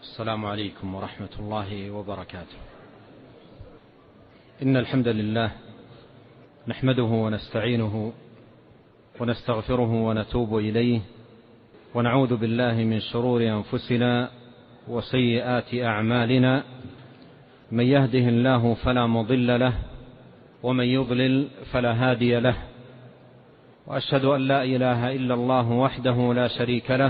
السلام عليكم ورحمة الله وبركاته. إن الحمد لله نحمده ونستعينه ونستغفره ونتوب إليه، ونعوذ بالله من شرور أنفسنا وسيئات أعمالنا، من يهده الله فلا مضل له ومن يضلل فلا هادي له، وأشهد أن لا إله إلا الله وحده لا شريك له،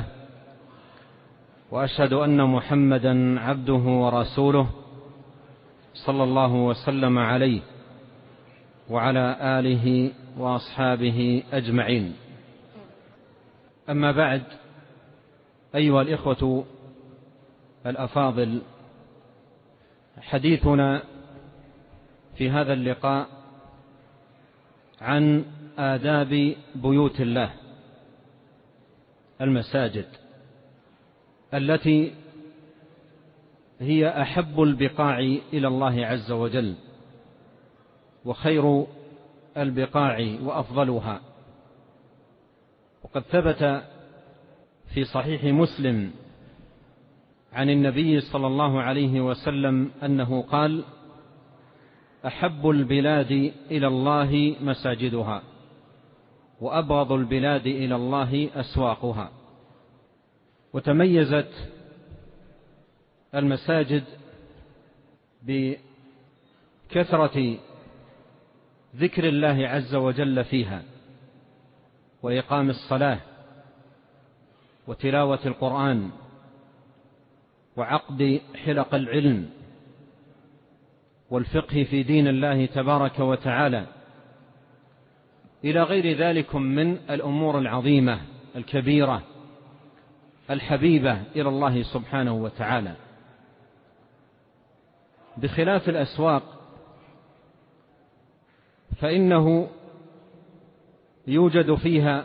وأشهد أن محمدا عبده ورسوله صلى الله وسلم عليه وعلى آله وأصحابه أجمعين. أما بعد، أيها الإخوة الأفاضل، حديثنا في هذا اللقاء عن آداب بيوت الله، المساجد التي هي أحب البقاع إلى الله عز وجل، وخير البقاع وأفضلها. وقد ثبت في صحيح مسلم عن النبي صلى الله عليه وسلم أنه قال: أحب البلاد إلى الله مساجدها، وأبغض البلاد إلى الله أسواقها. وتميزت المساجد بكثرة ذكر الله عز وجل فيها، وإقام الصلاة، وتلاوة القرآن، وعقد حلق العلم والفقه في دين الله تبارك وتعالى، إلى غير ذلك من الأمور العظيمة الكبيرة الحبيبة إلى الله سبحانه وتعالى، بخلاف الأسواق، فإنه يوجد فيها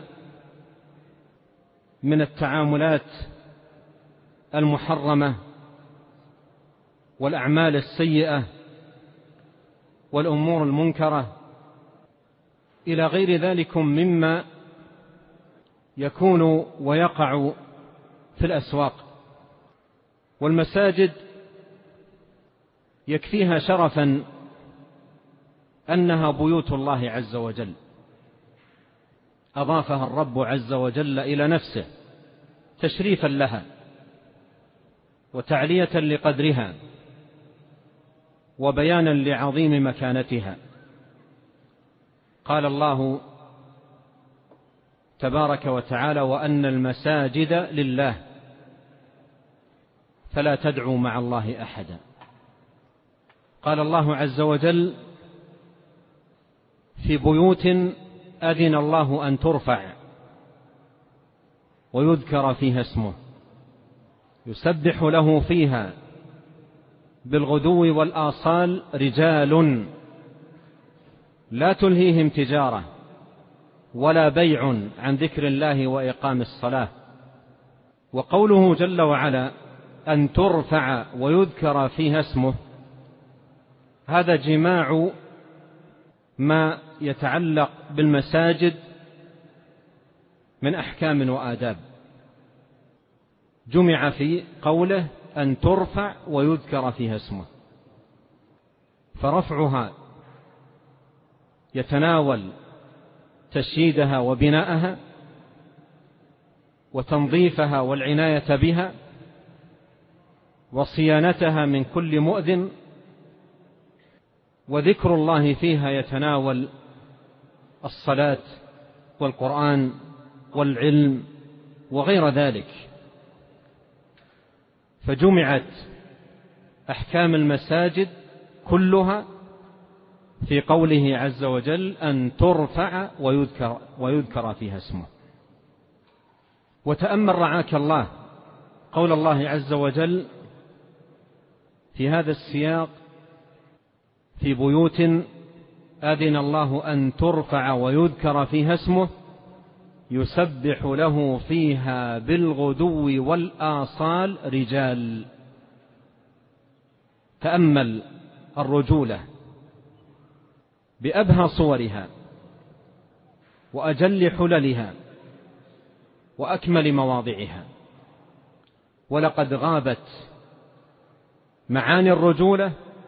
من التعاملات المحرمة والأعمال السيئة والأمور المنكرة إلى غير ذلك مما يكون ويقع في الأسواق. والمساجد يكفيها شرفا أنها بيوت الله عز وجل، أضافها الرب عز وجل إلى نفسه تشريفا لها وتعلية لقدرها وبيانا لعظيم مكانتها. قال الله تبارك وتعالى: وأن المساجد لله فلا تدعوا مع الله أحدا. قال الله عز وجل: في بيوت أذن الله أن ترفع ويذكر فيها اسمه يسبح له فيها بالغدو والآصال رجال لا تلهيهم تجارة ولا بيع عن ذكر الله وإقام الصلاة. وقوله جل وعلا أن ترفع ويذكر فيها اسمه، هذا جماع ما يتعلق بالمساجد من أحكام وآداب، جمع في قوله أن ترفع ويذكر فيها اسمه. فرفعها يتناول تشييدها وبناءها وتنظيفها والعناية بها وصيانتها من كل مؤذن، وذكر الله فيها يتناول الصلاة والقرآن والعلم وغير ذلك. فجمعت أحكام المساجد كلها في قوله عز وجل أن ترفع ويذكر فيها اسمه. وتأمل رعاك الله قول الله عز وجل في هذا السياق: في بيوت أذن الله أن ترفع ويذكر فيها اسمه يسبح له فيها بالغدو والآصال رجال. تأمل الرجولة بأبهى صورها وأجل حللها وأكمل مواضعها. ولقد غابت معاني الرجولة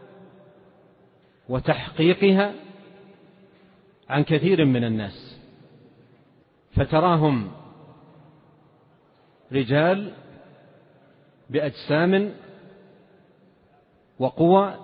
وتحقيقها عن كثير من الناس، فتراهم رجال بأجسام وقوى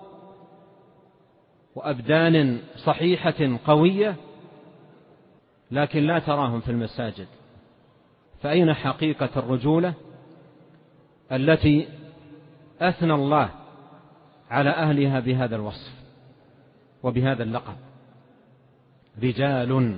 وأبدان صحيحة قوية، لكن لا تراهم في المساجد. فأين حقيقة الرجولة التي أثنى الله على أهلها بهذا الوصف وبهذا اللقب؟ رجال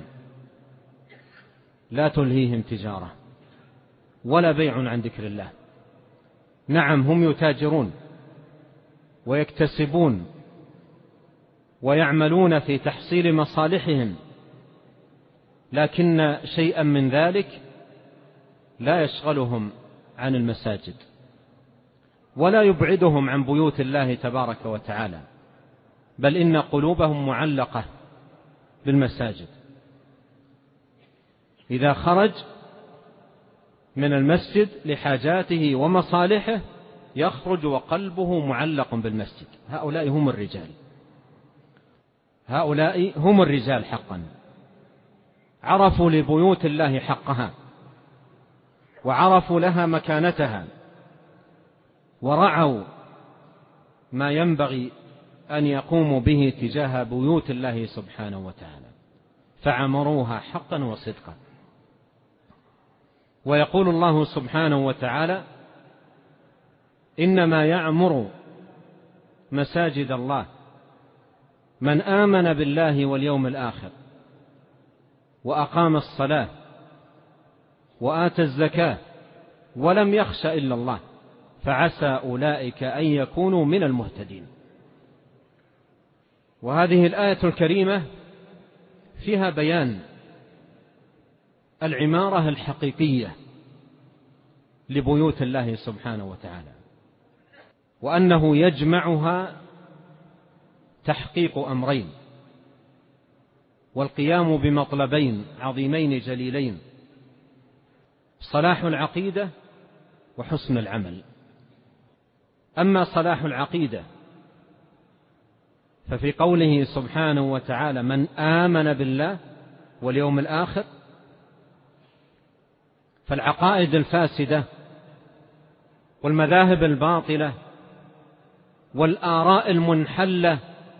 لا تلهيهم تجارة ولا بيع عن ذكر الله. نعم، هم يتاجرون ويكتسبون ويعملون في تحصيل مصالحهم، لكن شيئا من ذلك لا يشغلهم عن المساجد ولا يبعدهم عن بيوت الله تبارك وتعالى، بل إن قلوبهم معلقة بالمساجد. إذا خرج من المسجد لحاجاته ومصالحه يخرج وقلبه معلق بالمسجد. هؤلاء هم الرجال، هؤلاء هم الرجال حقا، عرفوا لبيوت الله حقها وعرفوا لها مكانتها ورعوا ما ينبغي أن يقوموا به تجاه بيوت الله سبحانه وتعالى، فعمروها حقا وصدقا. ويقول الله سبحانه وتعالى: إنما يعمر مساجد الله من آمن بالله واليوم الآخر وأقام الصلاة وآتى الزكاة ولم يخش إلا الله فعسى أولئك أن يكونوا من المهتدين. وهذه الآية الكريمة فيها بيان العمارة الحقيقية لبيوت الله سبحانه وتعالى، وأنه يجمعها تحقيق أمرين والقيام بمطلبين عظيمين جليلين: صلاح العقيدة وحسن العمل. أما صلاح العقيدة ففي قوله سبحانه وتعالى: من آمن بالله واليوم الآخر، فالعقائد الفاسدة والمذاهب الباطلة والآراء المنحلة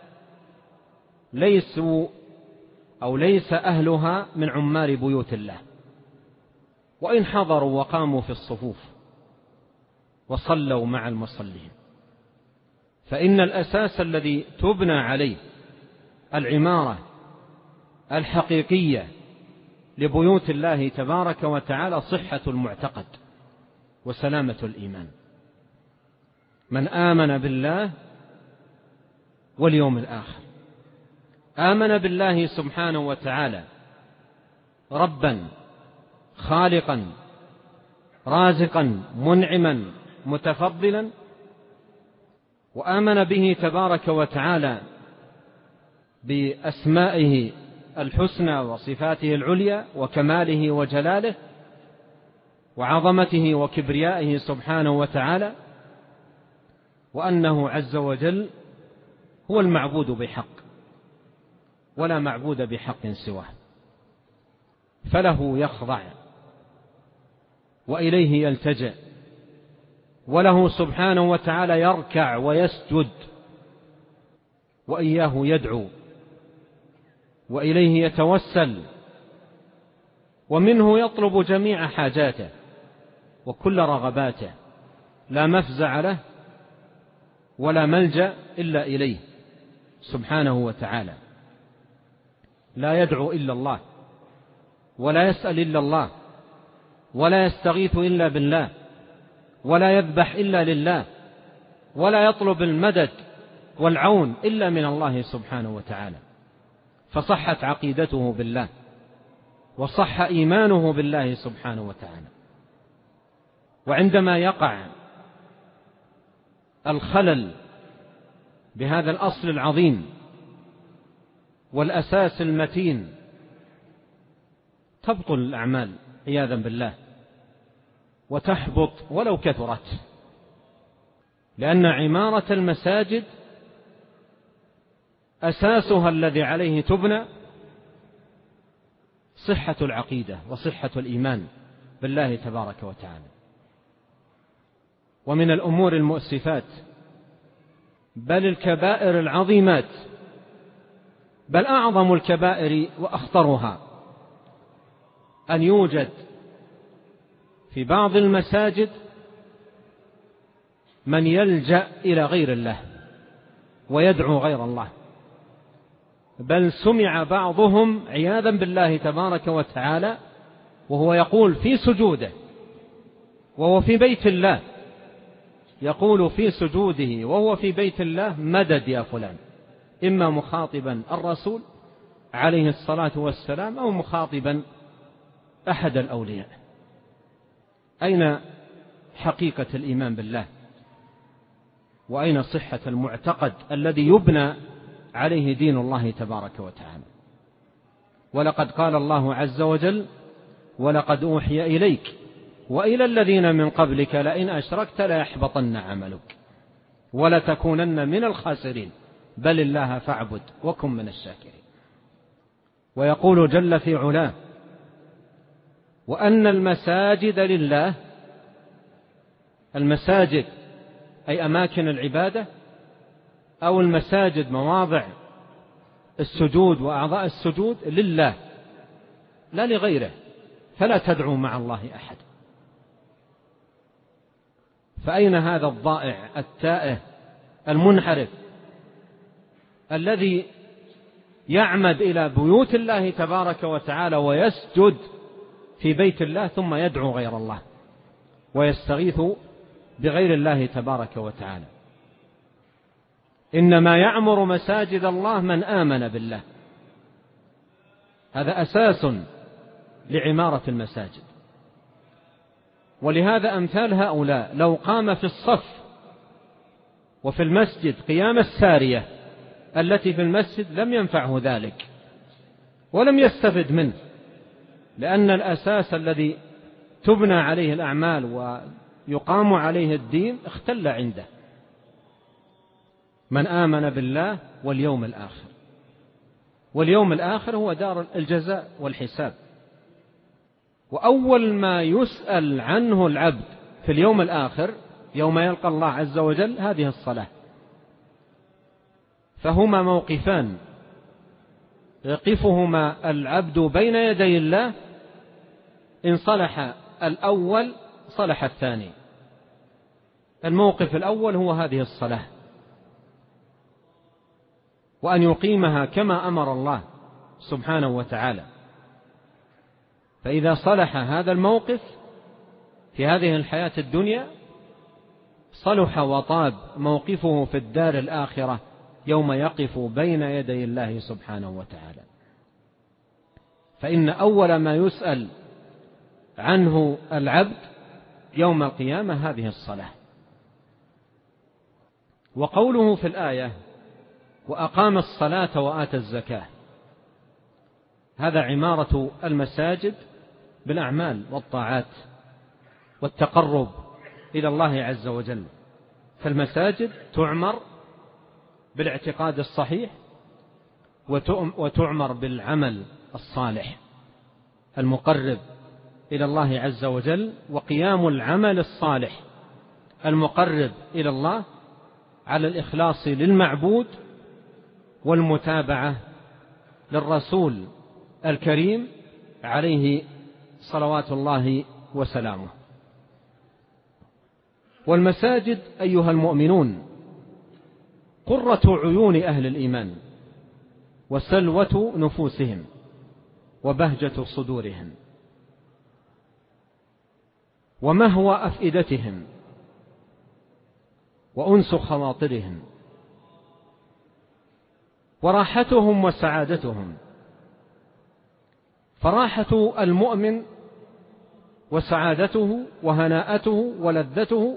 ليس أهلها من عمار بيوت الله، وإن حضروا وقاموا في الصفوف وصلوا مع المصلين. فإن الأساس الذي تبنى عليه العمارة الحقيقية لبيوت الله تبارك وتعالى صحة المعتقد وسلامة الإيمان. من آمن بالله واليوم الآخر، آمن بالله سبحانه وتعالى ربا خالقا رازقا منعما متفضلا، وآمن به تبارك وتعالى بأسمائه الحسنى وصفاته العليا وكماله وجلاله وعظمته وكبريائه سبحانه وتعالى، وأنه عز وجل هو المعبود بحق ولا معبود بحق سواه، فله يخضع وإليه يلتجئ، وله سبحانه وتعالى يركع ويسجد، وإياه يدعو وإليه يتوسل، ومنه يطلب جميع حاجاته وكل رغباته، لا مفزع له ولا ملجأ إلا إليه سبحانه وتعالى. لا يدعو إلا الله ولا يسأل إلا الله ولا يستغيث إلا بالله ولا يذبح إلا لله ولا يطلب المدد والعون إلا من الله سبحانه وتعالى. فصحت عقيدته بالله وصح إيمانه بالله سبحانه وتعالى. وعندما يقع الخلل بهذا الأصل العظيم والأساس المتين تبطل الأعمال عياذا بالله وتحبط ولو كثرت. لأن عمارة المساجد أساسها الذي عليه تبنى صحة العقيدة وصحة الإيمان بالله تبارك وتعالى. ومن الأمور المؤسفات بل الكبائر العظيمات، بل أعظم الكبائر وأخطرها، أن يوجد في بعض المساجد من يلجأ إلى غير الله ويدعو غير الله، بل سمع بعضهم عياذا بالله تبارك وتعالى وهو يقول في سجوده وهو في بيت الله، يقول في سجوده وهو في بيت الله: مدد يا فلان، إما مخاطبا الرسول عليه الصلاة والسلام أو مخاطبا أحد الأولياء. أين حقيقة الإيمان بالله؟ وأين صحة المعتقد الذي يبنى عليه دين الله تبارك وتعالى؟ ولقد قال الله عز وجل: ولقد أوحي إليك وإلى الذين من قبلك لئن أشركت ليحبطن عملك ولتكونن من الخاسرين بل الله فاعبد وكن من الشاكرين. ويقول جل في علاه: وأن المساجد لله. المساجد أي أماكن العبادة، أو المساجد مواضع السجود وأعضاء السجود لله لا لغيره، فلا تدعوا مع الله أحد. فأين هذا الضائع التائه المنحرف الذي يعمد إلى بيوت الله تبارك وتعالى ويسجد في بيت الله ثم يدعو غير الله ويستغيث بغير الله تبارك وتعالى؟ إنما يعمر مساجد الله من آمن بالله. هذا أساس لعمارة المساجد. ولهذا أمثال هؤلاء لو قام في الصف وفي المسجد قيام السارية التي في المسجد لم ينفعه ذلك ولم يستفد منه، لأن الأساس الذي تبنى عليه الأعمال ويقام عليه الدين اختل عنده. من آمن بالله واليوم الآخر، واليوم الآخر هو دار الجزاء والحساب. وأول ما يسأل عنه العبد في اليوم الآخر يوم يلقى الله عز وجل هذه الصلاة. فهما موقفان يقفهما العبد بين يدي الله، إن صلح الأول صلح الثاني. الموقف الأول هو هذه الصلاة، وأن يقيمها كما أمر الله سبحانه وتعالى. فإذا صلح هذا الموقف في هذه الحياة الدنيا صلح وطاب موقفه في الدار الآخرة يوم يقف بين يدي الله سبحانه وتعالى. فإن أول ما يسأل عنه العبد يوم القيامة هذه الصلاة. وقوله في الآية: وأقام الصلاة وآتى الزكاة، هذا عمارة المساجد بالأعمال والطاعات والتقرب إلى الله عز وجل. فالمساجد تعمر بالاعتقاد الصحيح وتعمر بالعمل الصالح المقرب إلى الله عز وجل، وقيام العمل الصالح المقرب إلى الله على الإخلاص للمعبود والمتابعة للرسول الكريم عليه صلوات الله وسلامه. والمساجد أيها المؤمنون قرة عيون أهل الإيمان وسلوة نفوسهم وبهجة صدورهم ومهوى أفئدتهم وأنس خواطرهم وراحتهم وسعادتهم. فراحة المؤمن وسعادته وهناءته ولذته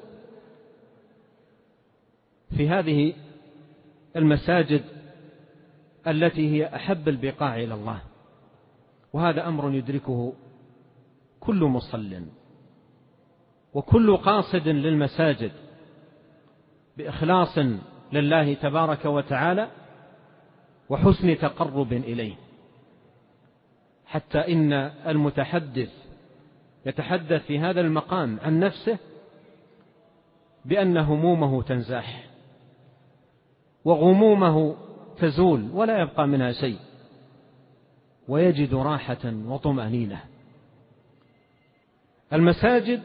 في هذه المساجد التي هي أحب البقاع إلى الله. وهذا أمر يدركه كل مصل وكل قاصد للمساجد بإخلاص لله تبارك وتعالى وحسن تقرب إليه، حتى إن المتحدث يتحدث في هذا المقام عن نفسه بأن همومه تنزاح وغمومه تزول ولا يبقى منها شيء، ويجد راحة وطمأنينة. المساجد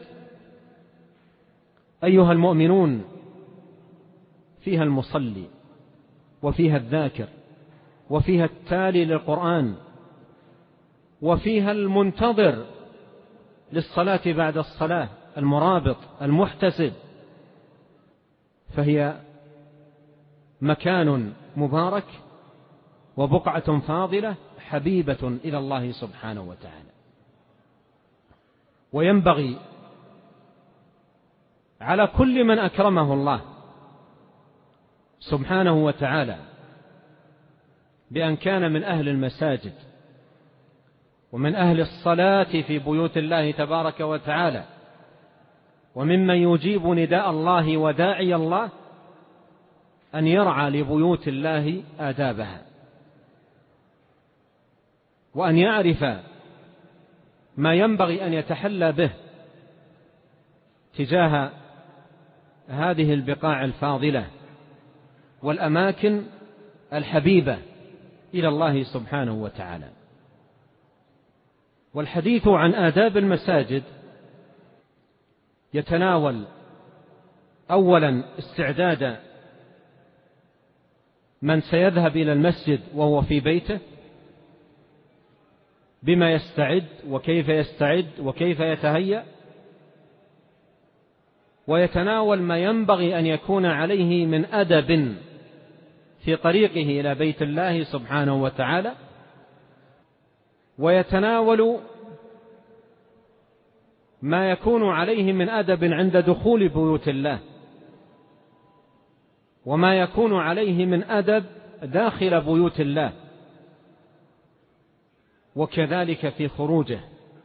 أيها المؤمنون فيها المصلي وفيها الذاكر وفيها التالي للقرآن وفيها المنتظر للصلاة بعد الصلاة، المرابط المحتسب، فهي مكان مبارك وبقعة فاضلة حبيبة إلى الله سبحانه وتعالى. وينبغي على كل من أكرمه الله سبحانه وتعالى بأن كان من أهل المساجد ومن أهل الصلاة في بيوت الله تبارك وتعالى وممن يجيب نداء الله وداعي الله، أن يرعى لبيوت الله آدابها، وأن يعرف ما ينبغي أن يتحلى به تجاه هذه البقاع الفاضلة والأماكن الحبيبة إلى الله سبحانه وتعالى. والحديث عن آداب المساجد يتناول أولا استعداد من سيذهب إلى المسجد وهو في بيته، بما يستعد وكيف يستعد وكيف يتهيأ، ويتناول ما ينبغي أن يكون عليه من أدب في طريقه إلى بيت الله سبحانه وتعالى، ويتناول ما يكون عليه من أدب عند دخول بيوت الله، وما يكون عليه من أدب داخل بيوت الله، وكذلك في خروجه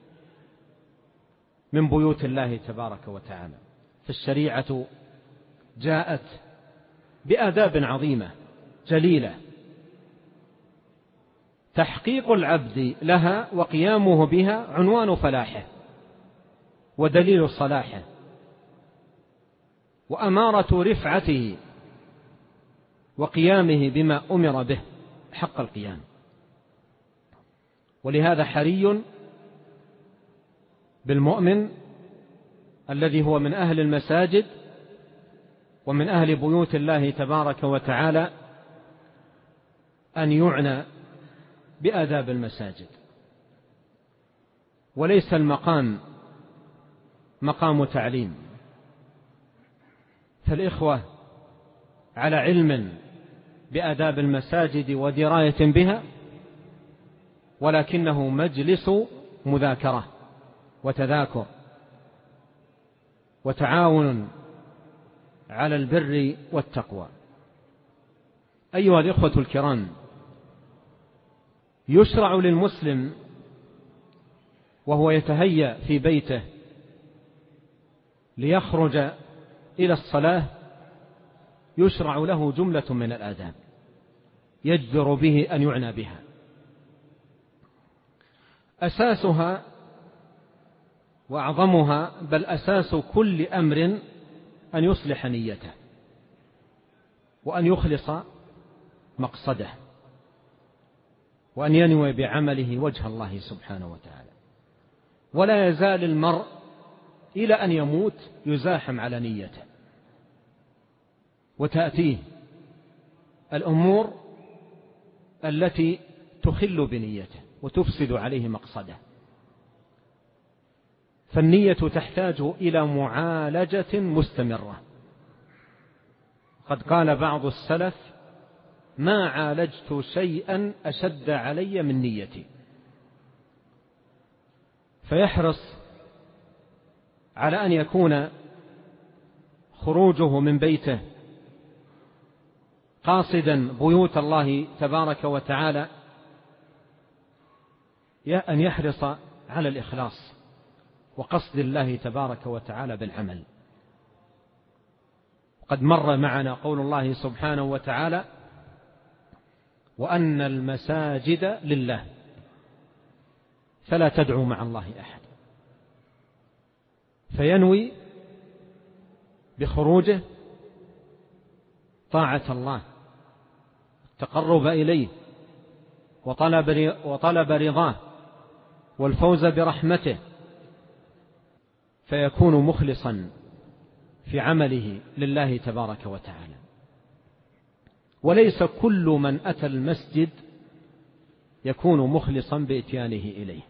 من بيوت الله تبارك وتعالى. فالشريعة جاءت بآداب عظيمة جليلة تحقيق العبد لها وقيامه بها عنوان فلاحه ودليل صلاحه وأمارة رفعته وقيامه بما أمر به حق القيام. ولهذا حري بالمؤمن الذي هو من أهل المساجد ومن أهل بيوت الله تبارك وتعالى أن يعنى بآداب المساجد. وليس المقام مقام تعليم، فالإخوة على علم بآداب المساجد ودراية بها، ولكنه مجلس مذاكرة وتذاكر وتعاون على البر والتقوى. أيها الإخوة الكرام، يشرع للمسلم وهو يتهيأ في بيته ليخرج إلى الصلاة، يشرع له جملة من الآداب يجدر به أن يعنى بها. أساسها وأعظمها، بل أساس كل أمر، أن يصلح نيته وأن يخلص مقصده وأن ينوي بعمله وجه الله سبحانه وتعالى. ولا يزال المرء إلى أن يموت يزاحم على نيته، وتأتيه الأمور التي تخل بنيته وتفسد عليه مقصده. فالنية تحتاج إلى معالجة مستمرة. قد قال بعض السلف: ما عالجت شيئا أشد علي من نيتي. فيحرص على أن يكون خروجه من بيته قاصدا بيوت الله تبارك وتعالى، أن يحرص على الإخلاص وقصد الله تبارك وتعالى بالعمل. قد مر معنا قول الله سبحانه وتعالى: وأن المساجد لله فلا تدعوا مع الله أحد. فينوي بخروجه طاعة الله، التقرب إليه، وطلب رضاه، والفوز برحمته، فيكون مخلصا في عمله لله تبارك وتعالى. وليس كل من أتى المسجد يكون مخلصا بإتيانه إليه.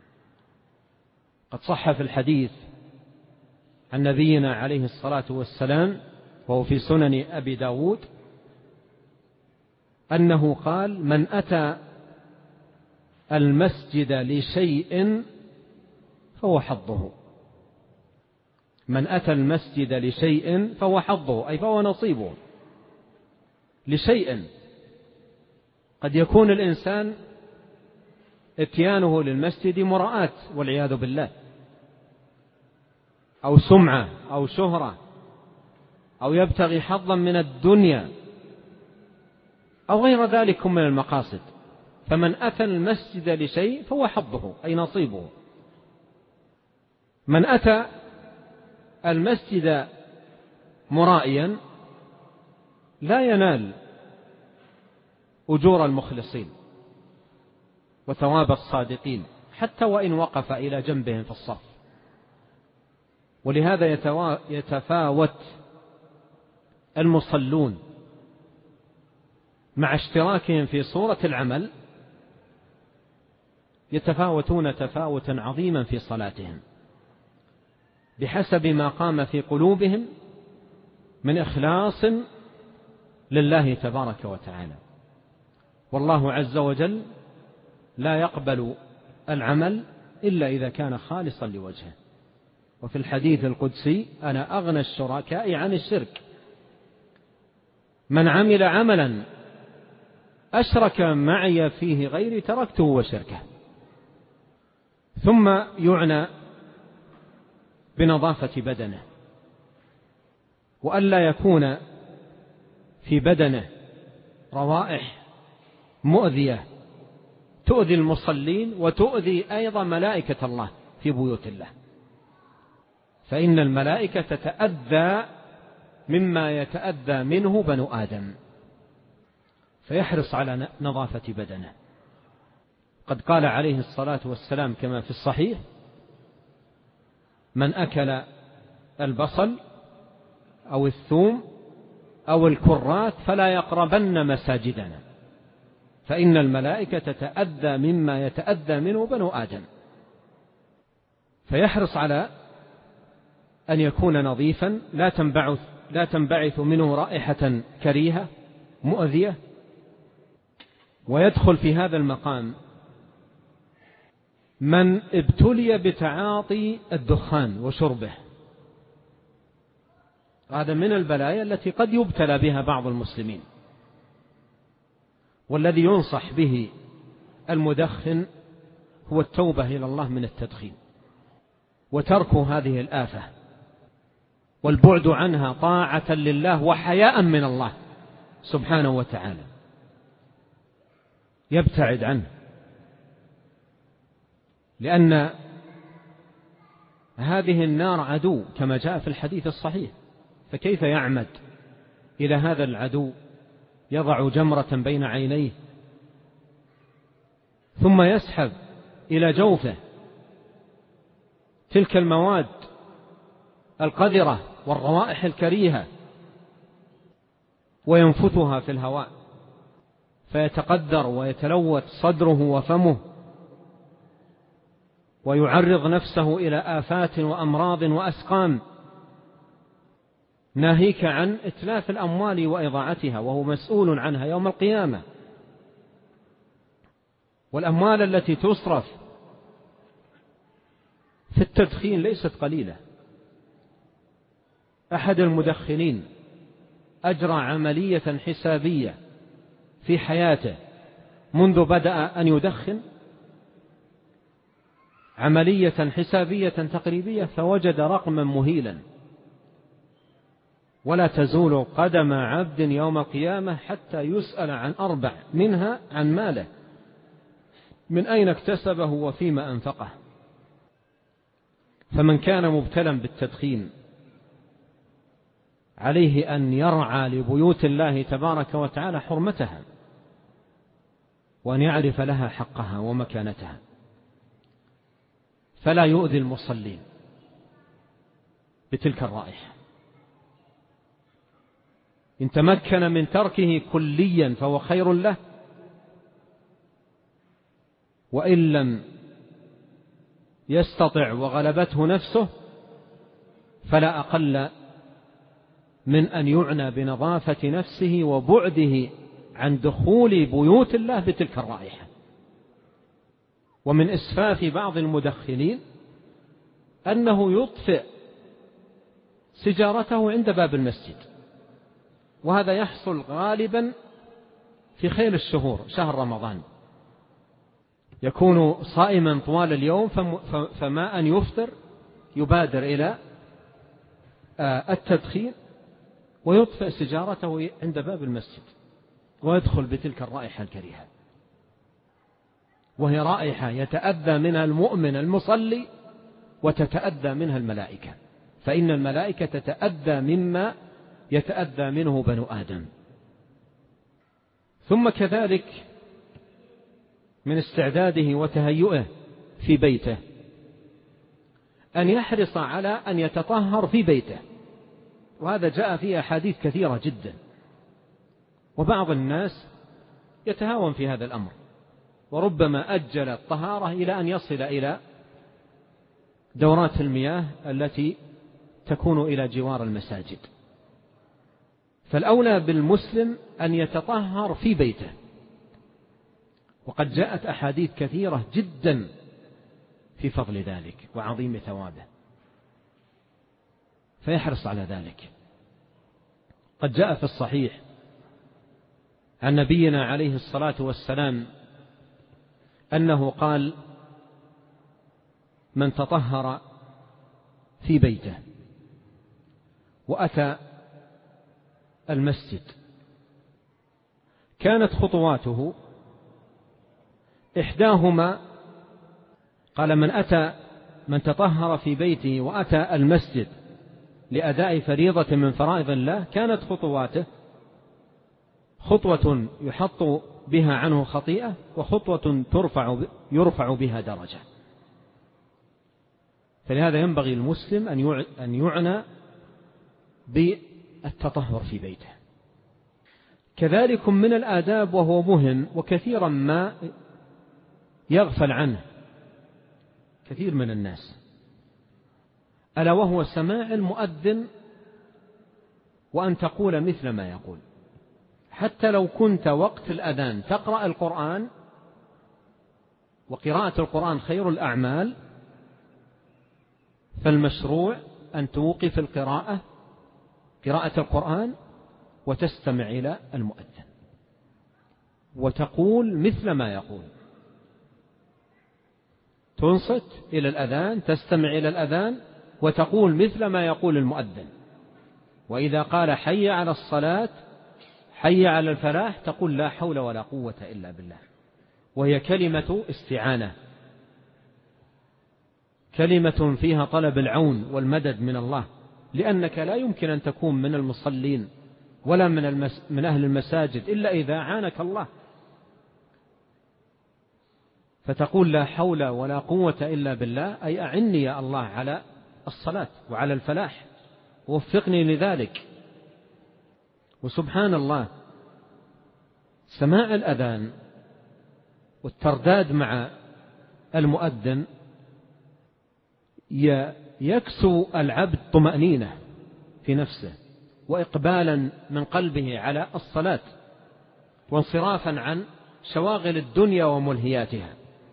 قد صح في الحديث عن نبينا عليه الصلاة والسلام، وهو في سنن أبي داود، أنه قال: من أتى المسجد لشيء فهو حظه. من أتى المسجد لشيء فهو حظه، أي فهو نصيبه. لشيء، قد يكون الإنسان اتيانه للمسجد مراءة والعياذ بالله، أو سمعة أو شهرة، أو يبتغي حظا من الدنيا، أو غير ذلك من المقاصد. فمن أتى المسجد لشيء فهو حظه، أي نصيبه. من أتى المسجد مرائيا لا ينال أجور المخلصين وثواب الصادقين، حتى وإن وقف إلى جنبهم في الصف. ولهذا يتفاوت المصلون مع اشتراكهم في صورة العمل، يتفاوتون تفاوتا عظيما في صلاتهم بحسب ما قام في قلوبهم من إخلاص لله تبارك وتعالى. والله عز وجل لا يقبل العمل إلا إذا كان خالصا لوجهه. وفي الحديث القدسي: أنا أغنى الشركاء عن الشرك، من عمل عملا أشرك معي فيه غيري تركته وشركه. ثم يعنى بنظافة بدنه، وألا يكون في بدنه روائح مؤذية تؤذي المصلين وتؤذي أيضا ملائكة الله في بيوت الله، فإن الملائكة تتأذى مما يتأذى منه بنو آدم، فيحرص على نظافة بدنه. قد قال عليه الصلاة والسلام كما في الصحيح: من أكل البصل أو الثوم أو الكرات فلا يقربن مساجدنا، فإن الملائكة تتأذى مما يتأذى منه بنو آدم. فيحرص على أن يكون نظيفا، لا تنبعث منه رائحة كريهة مؤذية. ويدخل في هذا المقام من ابتلي بتعاطي الدخان وشربه، هذا من البلايا التي قد يبتلى بها بعض المسلمين. والذي ينصح به المدخن هو التوبة إلى الله من التدخين، وترك هذه الآفة، والبعد عنها طاعة لله وحياء من الله سبحانه وتعالى، يبتعد عنه. لأن هذه النار عدو كما جاء في الحديث الصحيح، فكيف يعمد إلى هذا العدو يضع جمرة بين عينيه ثم يسحب إلى جوفه تلك المواد القذرة والروائح الكريهة وينفثها في الهواء، فيتقدر ويتلوث صدره وفمه، ويعرض نفسه إلى آفات وأمراض وأسقام، ناهيك عن إتلاف الأموال وإضاعتها، وهو مسؤول عنها يوم القيامة. والأموال التي تصرف في التدخين ليست قليلة. أحد المدخنين أجرى عملية حسابية في حياته منذ بدأ أن يدخن، عملية حسابية تقريبية، فوجد رقما مهيلا، ولا تزول قدم عبد يوم القيامة حتى يسأل عن 4، منها عن ماله، من أين اكتسبه وفيما أنفقه. فمن كان مبتلا بالتدخين عليه أن يرعى لبيوت الله تبارك وتعالى حرمتها، وأن يعرف لها حقها ومكانتها، فلا يؤذي المصلين بتلك الرائحة. إن تمكن من تركه كليا فهو خير له، وإن لم يستطع وغلبته نفسه فلا أقل من أن يعنى بنظافة نفسه وبعده عن دخول بيوت الله بتلك الرائحة. ومن إسفاف بعض المدخنين أنه يطفئ سجارته عند باب المسجد، وهذا يحصل غالبا في خير الشهور، شهر رمضان، يكون صائما طوال اليوم، فما أن يفطر يبادر إلى التدخين ويطفئ سجارته عند باب المسجد ويدخل بتلك الرائحة الكريهة، وهي رائحة يتأذى منها المؤمن المصلي وتتأذى منها الملائكة، فإن الملائكة تتأذى مما يتأذى منه بنو آدم. ثم كذلك من استعداده وتهيئه في بيته أن يحرص على أن يتطهر في بيته، وهذا جاء فيه أحاديث كثيرة جدا، وبعض الناس يتهاون في هذا الأمر، وربما أجل الطهارة إلى أن يصل إلى دورات المياه التي تكون إلى جوار المساجد. فالأولى بالمسلم أن يتطهر في بيته، وقد جاءت أحاديث كثيرة جدا في فضل ذلك وعظيم ثوابه، فيحرص على ذلك. قد جاء في الصحيح عن نبينا عليه الصلاة والسلام أنه قال: من تطهر في بيته وأتى المسجد كانت خطواته إحداهما، قال: من تطهر في بيته وأتى المسجد لأداء فريضة من فرائض الله كانت خطواته خطوة يحط بها عنه خطيئة، وخطوة يرفع بها درجة. فلهذا ينبغي المسلم أن يعنى بالتطهر في بيته. كذلك من الآداب، وهو مهم وكثيرا ما يغفل عنه كثير من الناس، ألا وهو سماع المؤذن وأن تقول مثل ما يقول. حتى لو كنت وقت الأذان تقرأ القرآن، وقراءة القرآن خير الأعمال، فالمشروع أن توقف قراءة القرآن وتستمع إلى المؤذن وتقول مثل ما يقول، تنصت إلى الأذان، تستمع إلى الأذان وتقول مثل ما يقول المؤذن. وإذا قال حي على الصلاة حي على الفلاح تقول لا حول ولا قوة إلا بالله، وهي كلمة استعانة، كلمة فيها طلب العون والمدد من الله، لأنك لا يمكن أن تكون من المصلين ولا من أهل المساجد إلا إذا عانك الله. فتقول لا حول ولا قوة إلا بالله، أي أعني يا الله على الصلاة وعلى الفلاح، ووفقني لذلك. وسبحان الله، سماع الأذان والترداد مع المؤذن يكسو العبد طمأنينة في نفسه، وإقبالا من قلبه على الصلاة، وانصرافا عن شواغل الدنيا وملهياتها،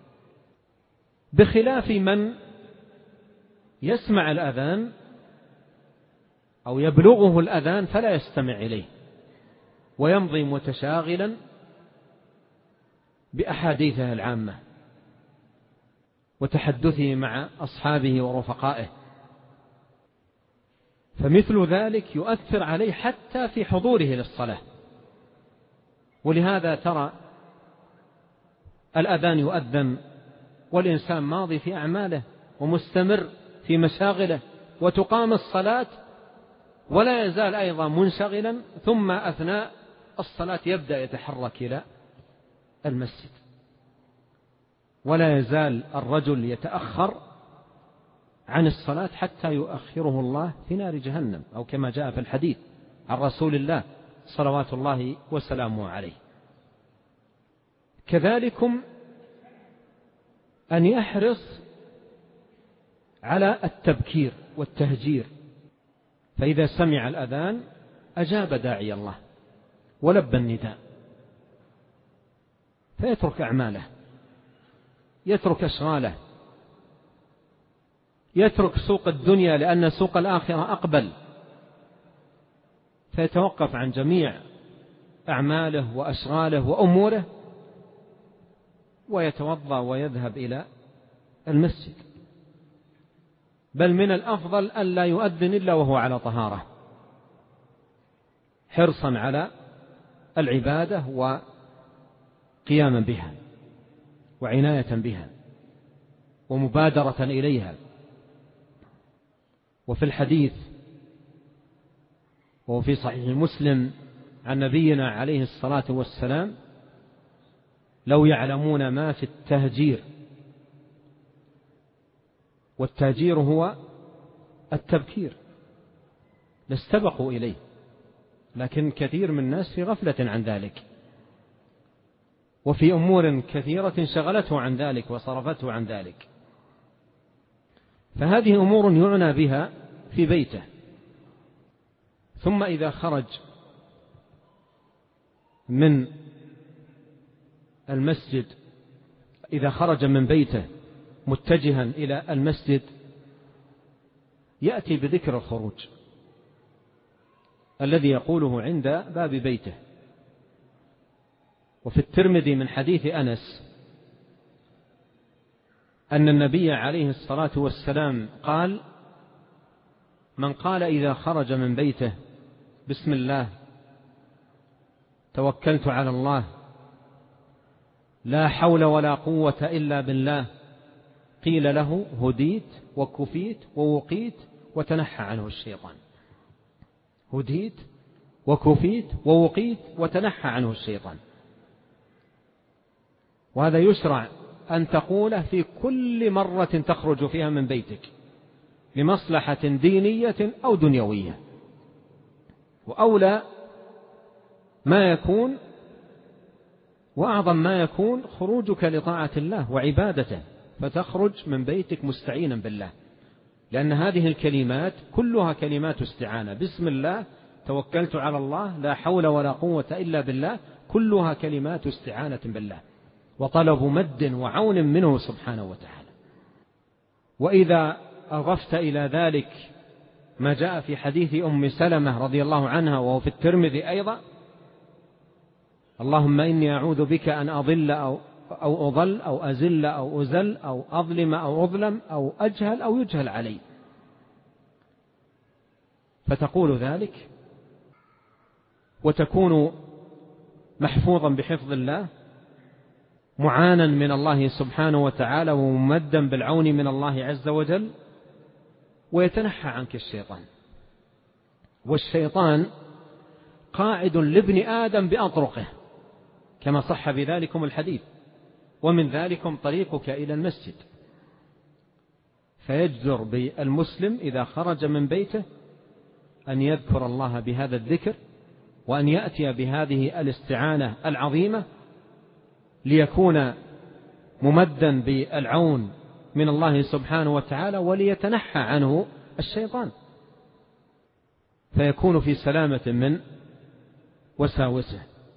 بخلاف من يسمع الأذان أو يبلغه الأذان فلا يستمع إليه، ويمضي متشاغلا بأحاديثه العامة وتحدثه مع أصحابه ورفقائه. فمثل ذلك يؤثر عليه حتى في حضوره للصلاة. ولهذا ترى الأذان يؤذن والإنسان ماضي في أعماله ومستمر في مشاغله، وتقام الصلاة ولا يزال أيضا منشغلا، ثم أثناء الصلاة يبدأ يتحرك إلى المسجد. ولا يزال الرجل يتأخر عن الصلاة حتى يؤخره الله في نار جهنم، أو كما جاء في الحديث عن رسول الله صلوات الله وسلامه عليه. كذلكم أن يحرص على التبكير والتهجير، فإذا سمع الأذان أجاب داعي الله ولبى النداء، فيترك أعماله، يترك أشغاله، يترك سوق الدنيا لأن سوق الآخرة أقبل، فيتوقف عن جميع أعماله وأشغاله وأموره ويتوضأ ويذهب إلى المسجد. بل من الأفضل أن لا يؤذن إلا وهو على طهارة، حرصا على العبادة وقياما بها وعناية بها ومبادرة إليها. وفي الحديث وفي صحيح مسلم عن نبينا عليه الصلاة والسلام: لو يعلمون ما في التهجير، والتهجير هو التبكير، لاستبقوا إليه، لكن كثير من الناس في غفلة عن ذلك، وفي أمور كثيرة شغلته عن ذلك وصرفته عن ذلك. فهذه أمور يعنى بها في بيته. ثم إذا خرج من المسجد، إذا خرج من بيته متجها إلى المسجد، يأتي بذكر الخروج الذي يقوله عند باب بيته. وفي الترمذي من حديث أنس أن النبي عليه الصلاة والسلام قال: من قال إذا خرج من بيته بسم الله توكلت على الله لا حول ولا قوة إلا بالله، قيل له: هديت وكفيت ووقيت وتنحى عنه الشيطان. هديت وكفيت ووقيت وتنحى عنه الشيطان. وهذا يشرع أن تقوله في كل مرة تخرج فيها من بيتك لمصلحة دينية أو دنيوية. وأولى ما يكون وأعظم ما يكون خروجك لطاعة الله وعبادته، فتخرج من بيتك مستعينا بالله، لأن هذه الكلمات كلها كلمات استعانة. بسم الله، توكلت على الله، لا حول ولا قوة إلا بالله، كلها كلمات استعانة بالله وطلب مد وعون منه سبحانه وتعالى. وإذا أضفت إلى ذلك ما جاء في حديث أم سلمة رضي الله عنها وهو في الترمذي أيضا: اللهم إني أعوذ بك أن أضل أو أضل أو أزل أو أزل أو أظلم أو أظلم أو أجهل أو يجهل علي، فتقول ذلك وتكون محفوظا بحفظ الله، معانا من الله سبحانه وتعالى وممدا بالعون من الله عز وجل، ويتنحى عنك الشيطان. والشيطان قاعد لابن آدم بأطرقه كما صح بذلكم الحديث، ومن ذلكم طريقك إلى المسجد. فيجدر بالمسلم إذا خرج من بيته أن يذكر الله بهذا الذكر، وأن يأتي بهذه الاستعانة العظيمة ليكون ممدا بالعون من الله سبحانه وتعالى، وليتنحى عنه الشيطان، فيكون في سلامة من وساوسه.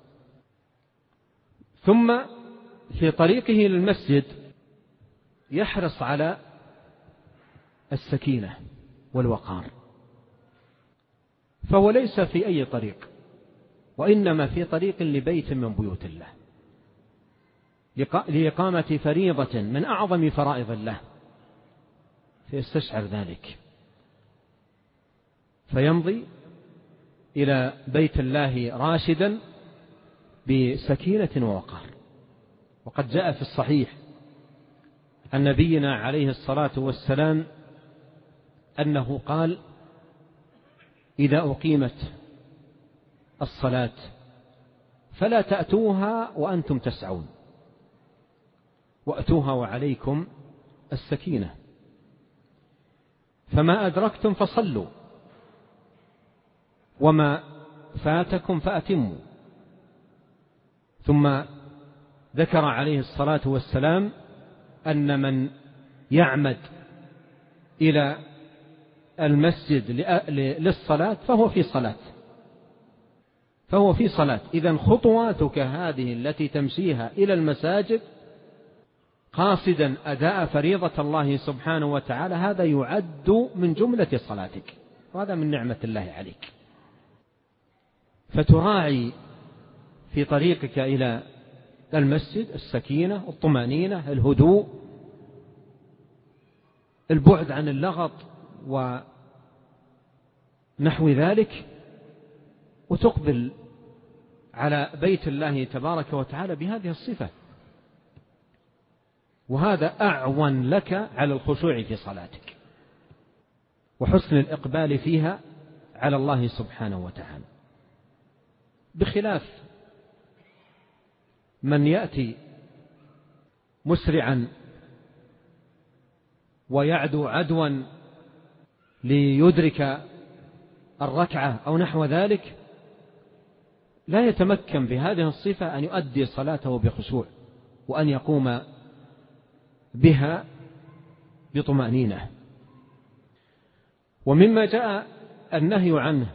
ثم في طريقه للمسجد يحرص على السكينة والوقار، فهو ليس في أي طريق، وإنما في طريق لبيت من بيوت الله لإقامة فريضة من أعظم فرائض الله، فيستشعر ذلك. فيمضي إلى بيت الله راشدا بسكينة ووقار. وقد جاء في الصحيح عن نبينا عليه الصلاة والسلام أنه قال: إذا أقيمت الصلاة فلا تأتوها وأنتم تسعون، وأتوها وعليكم السكينة، فما أدركتم فصلوا وما فاتكم فأتموا. ثم ذكر عليه الصلاة والسلام أن من يعمد إلى المسجد للصلاة فهو في صلاة. إذن خطواتك هذه التي تمشيها إلى المساجد قاصدا أداء فريضة الله سبحانه وتعالى، هذا يعد من جملة صلاتك، وهذا من نعمة الله عليك. فتراعي في طريقك إلى المسجد السكينة، الطمأنينة، الهدوء، البعد عن اللغط ونحو ذلك، وتقبل على بيت الله تبارك وتعالى بهذه الصفة، وهذا أعون لك على الخشوع في صلاتك وحسن الإقبال فيها على الله سبحانه وتعالى، بخلاف من يأتي مسرعا ويعدو عدوا ليدرك الركعة أو نحو ذلك، لا يتمكن بهذه الصفة أن يؤدي صلاته بخشوع وأن يقوم بها بطمأنينة. ومما جاء النهي عنه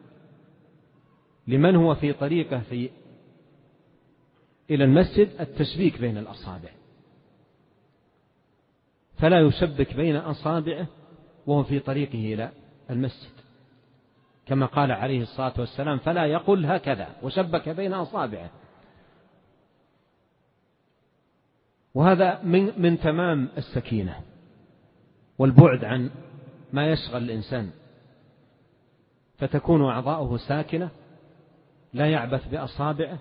لمن هو في طريقه إلى المسجد التشبيك بين الأصابع، فلا يشبك بين أصابعه وهو في طريقه إلى المسجد، كما قال عليه الصلاة والسلام: فلا يقل هكذا وشبك بين أصابعه. وهذا من تمام السكينة والبعد عن ما يشغل الإنسان، فتكون أعضاؤه ساكنة، لا يعبث بأصابعه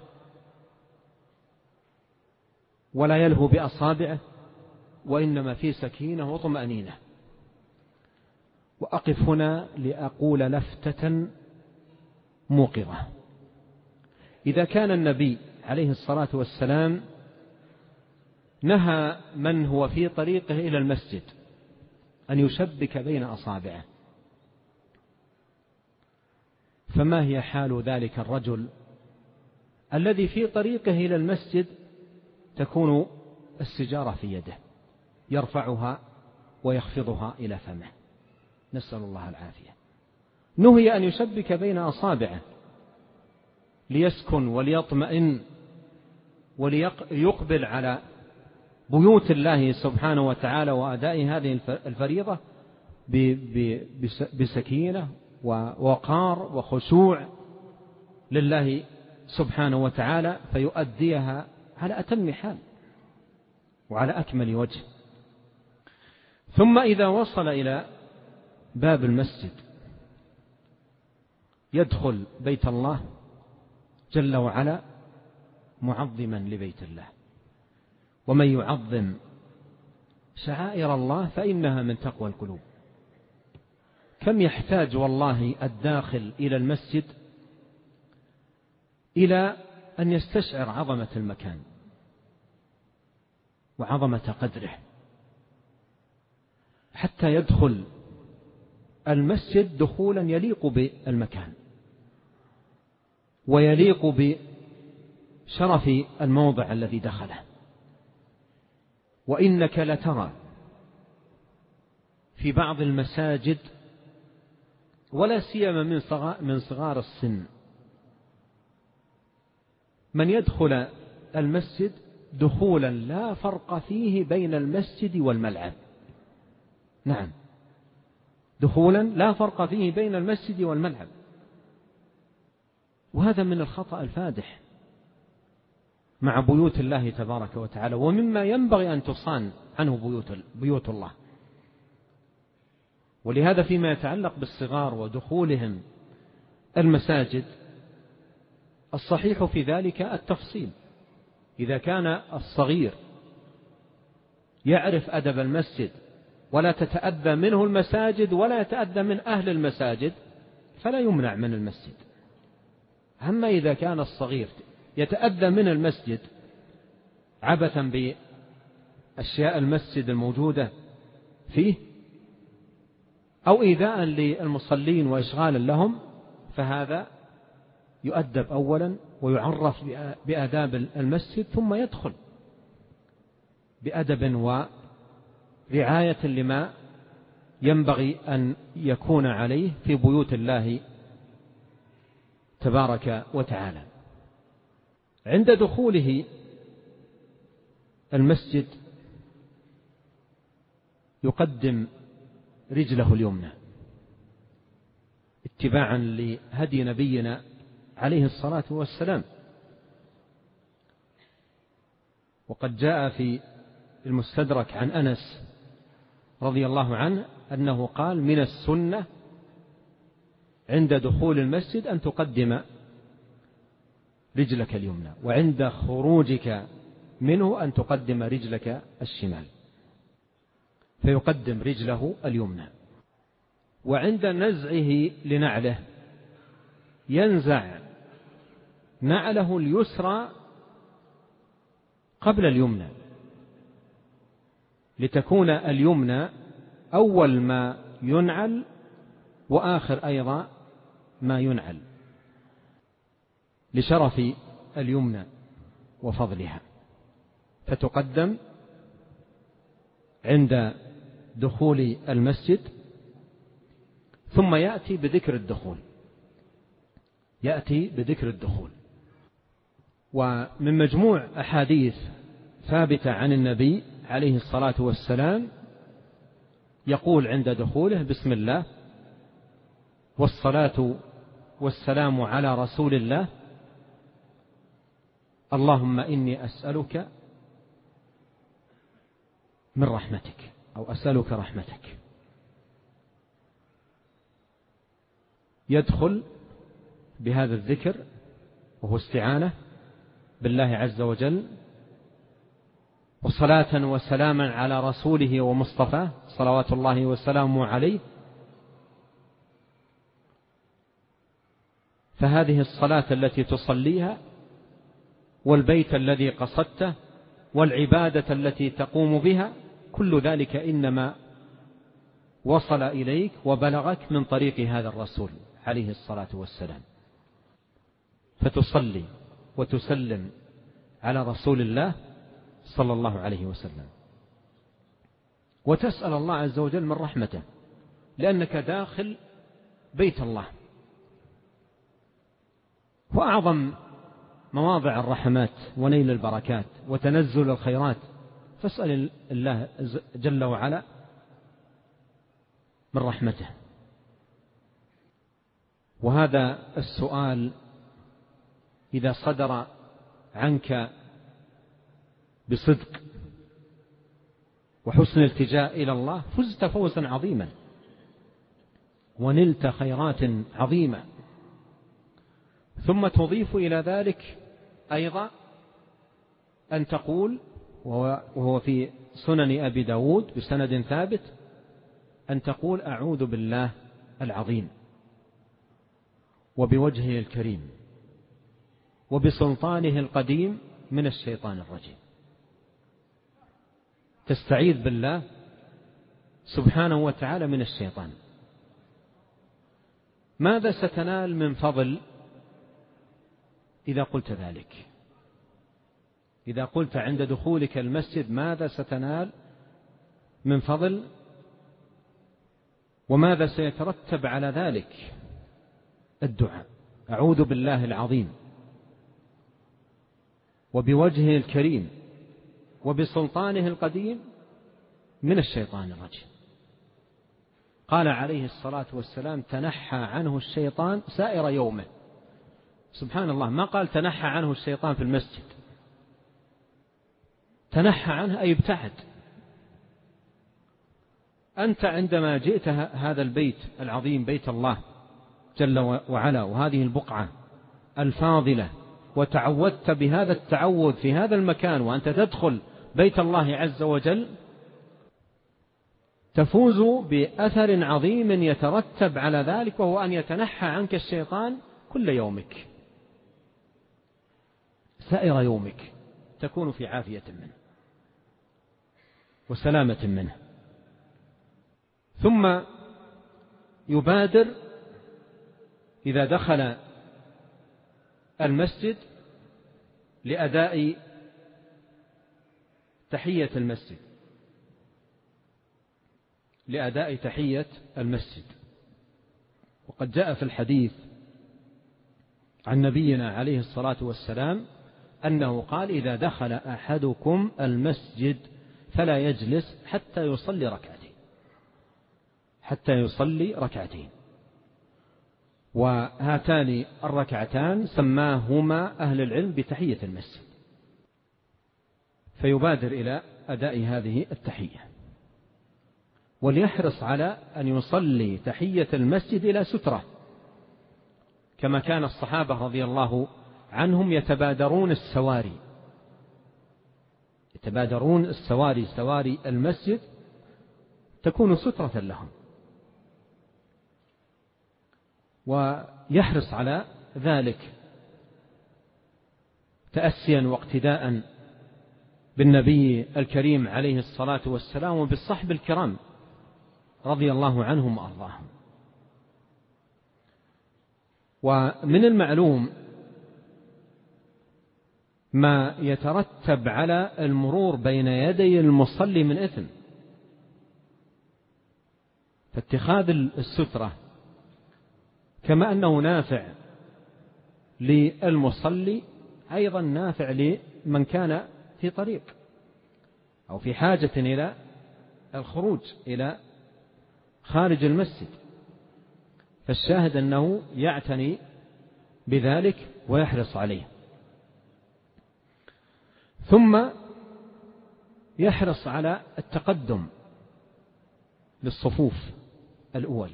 ولا يلهو بأصابعه، وإنما في سكينة وطمأنينة. وأقف هنا لأقول لفتة موقظة. إذا كان النبي عليه الصلاة والسلام نهى من هو في طريقه إلى المسجد أن يشبك بين أصابعه، فما هي حال ذلك الرجل الذي في طريقه إلى المسجد تكون السجارة في يده يرفعها ويخفضها إلى فمه، نسأل الله العافية. نهي أن يشبك بين أصابعه ليسكن وليطمئن وليقبل على بيوت الله سبحانه وتعالى وأداء هذه الفريضة بسكينة ووقار وخشوع لله سبحانه وتعالى، فيؤديها على أتم حال وعلى أكمل وجه. ثم إذا وصل إلى باب المسجد يدخل بيت الله جل وعلا معظما لبيت الله، ومن يعظم شعائر الله فإنها من تقوى القلوب. كم يحتاج والله الداخل إلى المسجد إلى أن يستشعر عظمة المكان وعظمة قدره، حتى يدخل المسجد دخولا يليق بالمكان ويليق بشرف الموضع الذي دخله. وإنك لترى في بعض المساجد ولا سيما من صغار السن من يدخل المسجد دخولا لا فرق فيه بين المسجد والملعب. نعم، دخولا لا فرق فيه بين المسجد والملعب، وهذا من الخطأ الفادح مع بيوت الله تبارك وتعالى، ومما ينبغي أن تصان عنه بيوت الله. ولهذا فيما يتعلق بالصغار ودخولهم المساجد الصحيح في ذلك التفصيل. إذا كان الصغير يعرف أدب المسجد ولا تتأذى منه المساجد ولا يتأذى من أهل المساجد فلا يمنع من المسجد. أما إذا كان الصغير يتأذى من المسجد عبثا بأشياء المسجد الموجودة فيه أو إيذاء للمصلين وإشغالا لهم، فهذا يؤدب أولا ويعرف بآداب المسجد، ثم يدخل بأدب ورعاية لما ينبغي أن يكون عليه في بيوت الله تبارك وتعالى. عند دخوله المسجد يقدم رجله اليمنى اتباعا لهدي نبينا عليه الصلاة والسلام. وقد جاء في المستدرك عن أنس رضي الله عنه أنه قال: من السنة عند دخول المسجد أن تقدم رجلك اليمنى، وعند خروجك منه أن تقدم رجلك الشمال، فيقدم رجله اليمنى. وعند نزعه لنعله ينزع نعله اليسرى قبل اليمنى، لتكون اليمنى أول ما ينعل وآخر أيضا ما ينعل، لشرف اليمنى وفضلها، فتقدم عند دخول المسجد، ثم يأتي بذكر الدخول. ومن مجموع أحاديث ثابتة عن النبي عليه الصلاة والسلام يقول عند دخوله: بسم الله والصلاة والسلام على رسول الله، اللهم إني أسألك من رحمتك، أو أسألك رحمتك. يدخل بهذا الذكر وهو استعانة بالله عز وجل، وصلاة وسلاما على رسوله ومصطفاه صلوات الله وسلامه عليه. فهذه الصلاة التي تصليها والبيت الذي قصدته والعبادة التي تقوم بها، كل ذلك إنما وصل إليك وبلغك من طريق هذا الرسول عليه الصلاة والسلام، فتصلي وتسلم على رسول الله صلى الله عليه وسلم، وتسأل الله عز وجل من رحمته، لأنك داخل بيت الله. وأعظم مواضع الرحمات ونيل البركات وتنزل الخيرات، فاسأل الله جل وعلا من رحمته. وهذا السؤال إذا صدر عنك بصدق وحسن التجاء إلى الله فزت فوزا عظيما ونلت خيرات عظيمة. ثم تضيف إلى ذلك أيضا أن تقول، وهو في سنن أبي داود بسند ثابت، أن تقول: أعوذ بالله العظيم وبوجهه الكريم وبسلطانه القديم من الشيطان الرجيم. تستعيذ بالله سبحانه وتعالى من الشيطان. ماذا ستنال من فضل إذا قلت ذلك؟ إذا قلت عند دخولك المسجد ماذا ستنال من فضل، وماذا سيترتب على ذلك؟ الدعاء: أعوذ بالله العظيم وبوجهه الكريم وبسلطانه القديم من الشيطان الرجيم. قال عليه الصلاة والسلام: تنحى عنه الشيطان سائر يومه. سبحان الله، ما قال تنحى عنه الشيطان في المسجد، تنحى عنه أي ابتعد. أنت عندما جئت هذا البيت العظيم، بيت الله جل وعلا، وهذه البقعة الفاضلة، وتعودت بهذا التعود في هذا المكان، وأنت تدخل بيت الله عز وجل، تفوز بأثر عظيم يترتب على ذلك، وهو أن يتنحى عنك الشيطان كل يومك، سائر يومك تكون في عافية منه وسلامة منه. ثم يبادر إذا دخل المسجد لأداء تحية المسجد، لأداء تحية المسجد. وقد جاء في الحديث عن نبينا عليه الصلاة والسلام أنه قال: إذا دخل أحدكم المسجد فلا يجلس حتى يصلي ركعتين، حتى يصلي ركعتين. وهاتان الركعتان سماهما أهل العلم بتحية المسجد، فيبادر إلى أداء هذه التحية، وليحرص على أن يصلي تحية المسجد إلى سترة، كما كان الصحابة رضي الله عنهم يتبادرون السواري، يتبادرون السواري، سواري المسجد تكون سترة لهم، ويحرص على ذلك تأسيا واقتداء بالنبي الكريم عليه الصلاة والسلام وبالصحب الكرام رضي الله عنهم وأرضاهم. ومن المعلوم ما يترتب على المرور بين يدي المصلي من إثم، فاتخاذ السترة كما أنه نافع للمصلي أيضا نافع لمن كان في طريق أو في حاجة إلى الخروج إلى خارج المسجد، فالشاهد أنه يعتني بذلك ويحرص عليه. ثم يحرص على التقدم للصفوف الأول.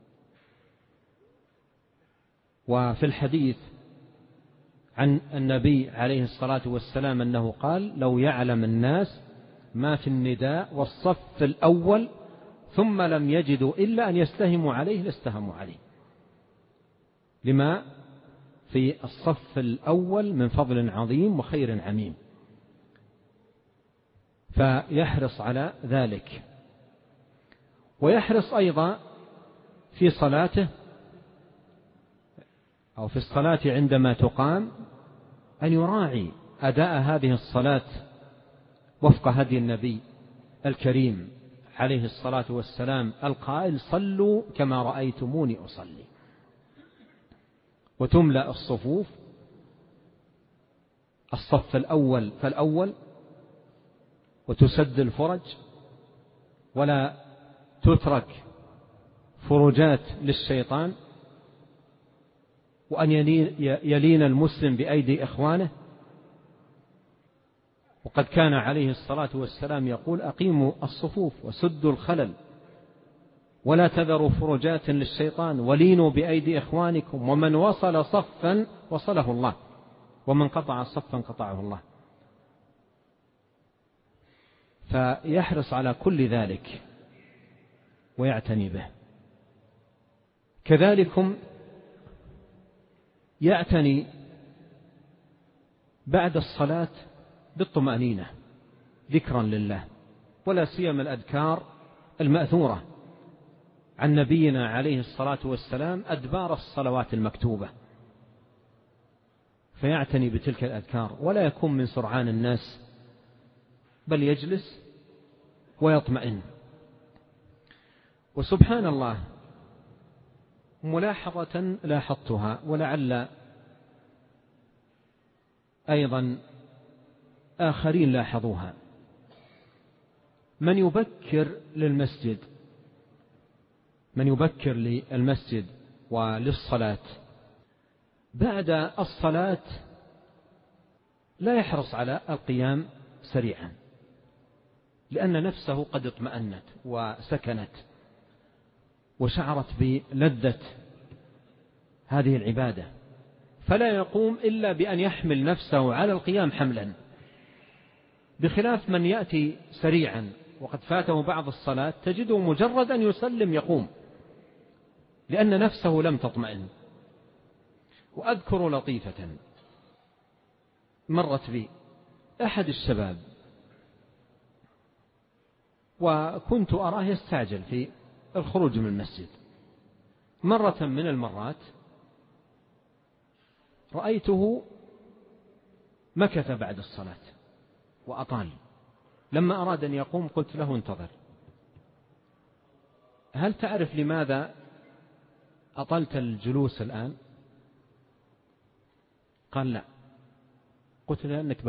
وفي الحديث عن النبي عليه الصلاة والسلام أنه قال: لو يعلم الناس ما في النداء والصف الأول ثم لم يجدوا إلا أن يستهموا عليه لاستهموا عليه، لما في الصف الأول من فضل عظيم وخير عميم، فيحرص على ذلك. ويحرص أيضا في صلاته أو في الصلاة عندما تقام أن يراعي أداء هذه الصلاة وفق هدي النبي الكريم عليه الصلاة والسلام القائل: صلوا كما رأيتموني أصلي. وتملأ الصفوف، الصف الأول فالأول، وتسد الفرج، ولا تترك فرجات للشيطان، وأن يلين المسلم بأيدي إخوانه. وقد كان عليه الصلاة والسلام يقول: أقيموا الصفوف وسدوا الخلل ولا تذروا فرجات للشيطان ولينوا بأيدي إخوانكم، ومن وصل صفا وصله الله، ومن قطع صفا قطعه الله. فيحرص على كل ذلك ويعتني به. كذلكم يعتني بعد الصلاة بالطمأنينة ذكرا لله، ولا سيما الأذكار المأثورة عن نبينا عليه الصلاة والسلام أدبار الصلوات المكتوبة، فيعتني بتلك الأذكار ولا يكون من سرعان الناس، بل يجلس ويطمئن. وسبحان الله، ملاحظة لاحظتها ولعل أيضا آخرين لاحظوها: من يبكر للمسجد، من يبكر للمسجد وللصلاة بعد الصلاة لا يحرص على القيام سريعا، لأن نفسه قد اطمأنت وسكنت وشعرت بلذة هذه العبادة، فلا يقوم إلا بأن يحمل نفسه على القيام حملا، بخلاف من يأتي سريعا وقد فاته بعض الصلاة تجده مجرد أن يسلم يقوم، لأن نفسه لم تطمئن. وأذكر لطيفة مرت بي أحد الشباب، وكنت أراه يستعجل في الخروج من المسجد. مرة من المرات رأيته مكث بعد الصلاة وأطال، لما أراد أن يقوم قلت له انتظر، هل تعرف لماذا أطلت الجلوس الآن؟ قال لا. قلت لأنك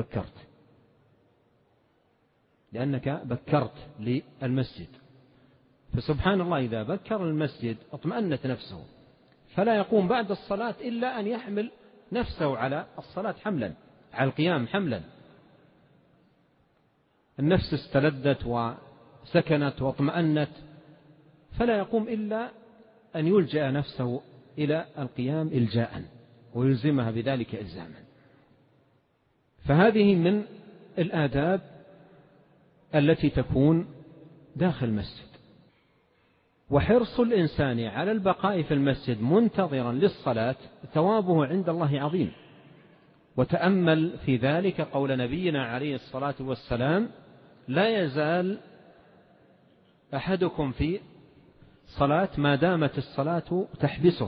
بكرت للمسجد، فسبحان الله إذا بكر المسجد اطمأنت نفسه، فلا يقوم بعد الصلاة إلا أن يحمل نفسه على الصلاة حملا، على القيام حملا. النفس استلذت وسكنت واطمأنت، فلا يقوم إلا أن يلجأ نفسه إلى القيام إلجاء ويلزمها بذلك إلزاما. فهذه من الآداب التي تكون داخل المسجد. وحرص الإنسان على البقاء في المسجد منتظرا للصلاة ثوابه عند الله عظيم. وتأمل في ذلك قول نبينا عليه الصلاة والسلام: لا يزال أحدكم في صلاة ما دامت الصلاة تحبسه،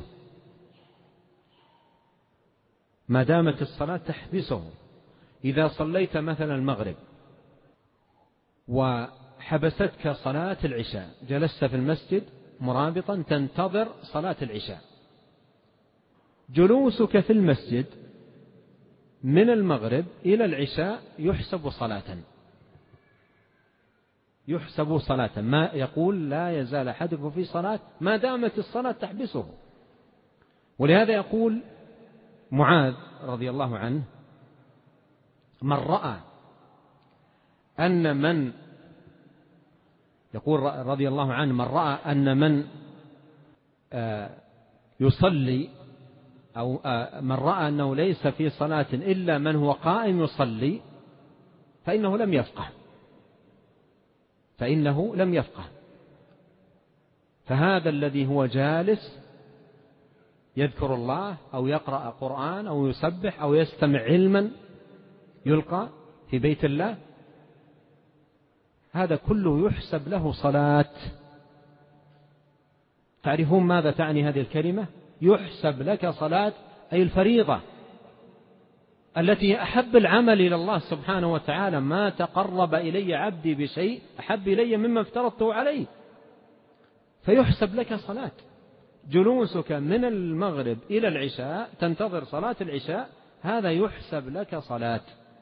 ما دامت الصلاة تحبسه. إذا صليت مثلا المغرب وحبستك صلاة العشاء، جلست في المسجد مرابطا تنتظر صلاة العشاء، جلوسك في المسجد من المغرب إلى العشاء يحسب صلاة. ما يقول لا يزال أحدكم في صلاة ما دامت الصلاة تحبسه. ولهذا يقول معاذ رضي الله عنه: من رأى أن من يصلي أو من رأى أنه ليس في صلاة إلا من هو قائم يصلي فإنه لم يفقه. فهذا الذي هو جالس يذكر الله أو يقرأ قرآن أو يسبح أو يستمع علما يلقى في بيت الله، هذا كله يحسب له صلاة. تعرفون ماذا تعني هذه الكلمة؟ يحسب لك صلاة، أي الفريضة التي أحب العمل إلى الله سبحانه وتعالى: ما تقرب إلي عبدي بشيء أحب إلي مما افترضته عليه. فيحسب لك صلاة. جلوسك من المغرب إلى العشاء تنتظر صلاة العشاء، هذا يحسب لك صلاة،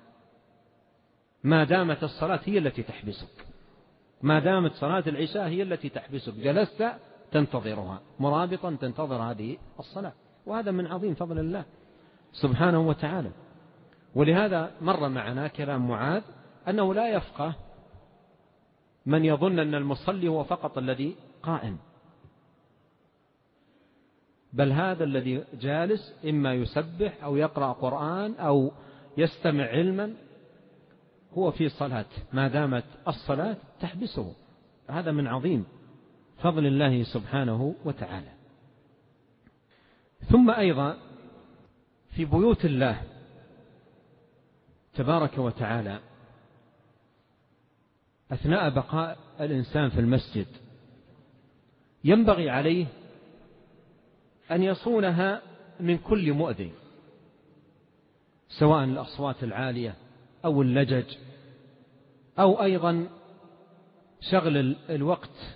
ما دامت الصلاة هي التي تحبسك، ما دامت صلاة العشاء هي التي تحبسك، جلست تنتظرها مرابطا تنتظر هذه الصلاة. وهذا من عظيم فضل الله سبحانه وتعالى. ولهذا مر معنا كلام معاذ أنه لا يفقه من يظن أن المصلي هو فقط الذي قائم، بل هذا الذي جالس إما يسبح أو يقرأ قرآن أو يستمع علما هو في صلاة ما دامت الصلاة تحبسه. هذا من عظيم فضل الله سبحانه وتعالى. ثم أيضا في بيوت الله تبارك وتعالى أثناء بقاء الإنسان في المسجد ينبغي عليه أن يصونها من كل مؤذي، سواء الأصوات العالية أو اللجج أو أيضا شغل الوقت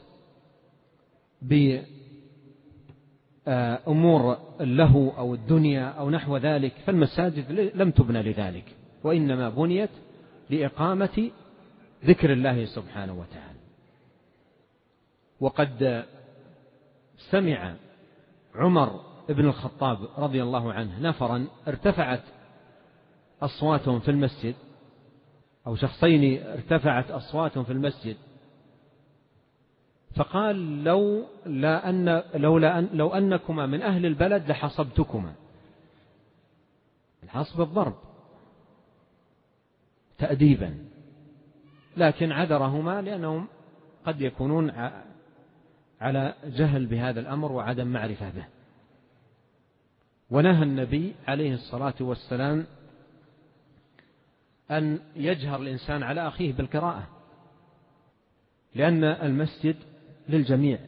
بأمور اللهو أو الدنيا أو نحو ذلك. فالمساجد لم تبنى لذلك، وإنما بنيت لإقامة ذكر الله سبحانه وتعالى. وقد سمع عمر بن الخطاب رضي الله عنه نفرا ارتفعت أصواتهم في المسجد، أو شخصين ارتفعت أصواتهم في المسجد، فقال لو أنكما من أهل البلد لحصبتكما. الحصب الضرب تأديبا، لكن عذرهما لأنهم قد يكونون على جهل بهذا الأمر وعدم معرفة به. ونهى النبي عليه الصلاة والسلام أن يجهر الإنسان على أخيه بالقراءة، لأن المسجد للجميع،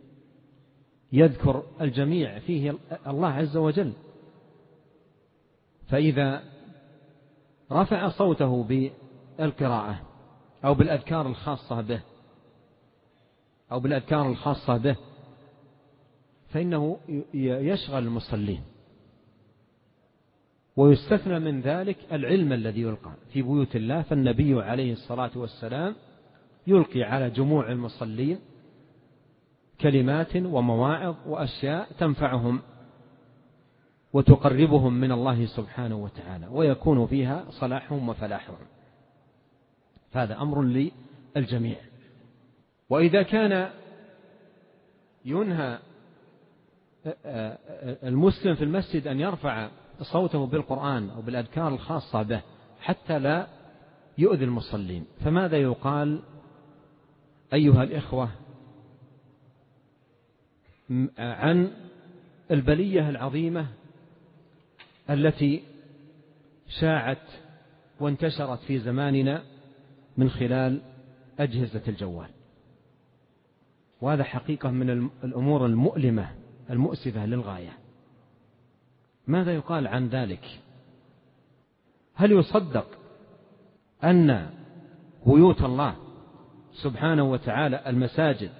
يذكر الجميع فيه الله عز وجل، فإذا رفع صوته بالقراءة أو بالأذكار الخاصة به فإنه يشغل المصلين. ويستثنى من ذلك العلم الذي يلقى في بيوت الله، فالنبي عليه الصلاة والسلام يلقي على جموع المصلين كلمات ومواعظ وأشياء تنفعهم وتقربهم من الله سبحانه وتعالى، ويكون فيها صلاحهم وفلاحهم. هذا أمر للجميع. وإذا كان ينهى المسلم في المسجد أن يرفع صوته بالقرآن أو بالأذكار الخاصة به حتى لا يؤذي المصلين، فماذا يقال أيها الإخوة عن البلية العظيمة التي شاعت وانتشرت في زماننا من خلال أجهزة الجوال؟ وهذا حقيقة من الأمور المؤلمة المؤسفة للغاية. ماذا يقال عن ذلك؟ هل يصدق أن بيوت الله سبحانه وتعالى المساجد